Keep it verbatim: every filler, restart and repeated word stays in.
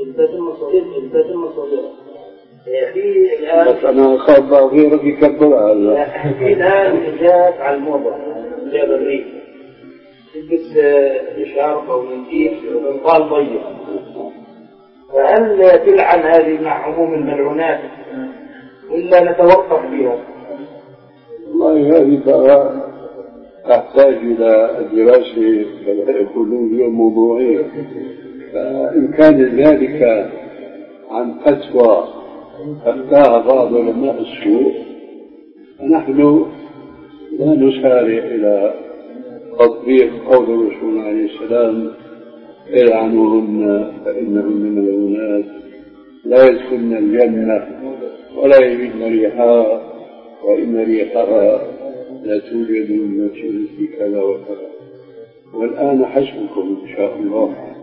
بس أنا أخاف غيرك يكبرها. في الآن إجازة على الموضة إجازة الريف تلبس إشارة أو منتيف وبنطال ضيق، فهل تلعن هذه مع عموم الملعونات ولا نتوقف فيها؟ والله هذه بقى تحتاج إلى دراسة كلية موضوعية، فإن كان ذلك عن فتوى أفتاها بعض علماء السوء فنحن لا نسارع إلى تطبيق قول الرسول عليه السلام العنوهن فإنهن ملعونات لا يدخلن الجنة ولا يجدن ريحها وإن ريحها لا توجد من مجلس كذا وكذا. والآن حسبكم إن شاء الله.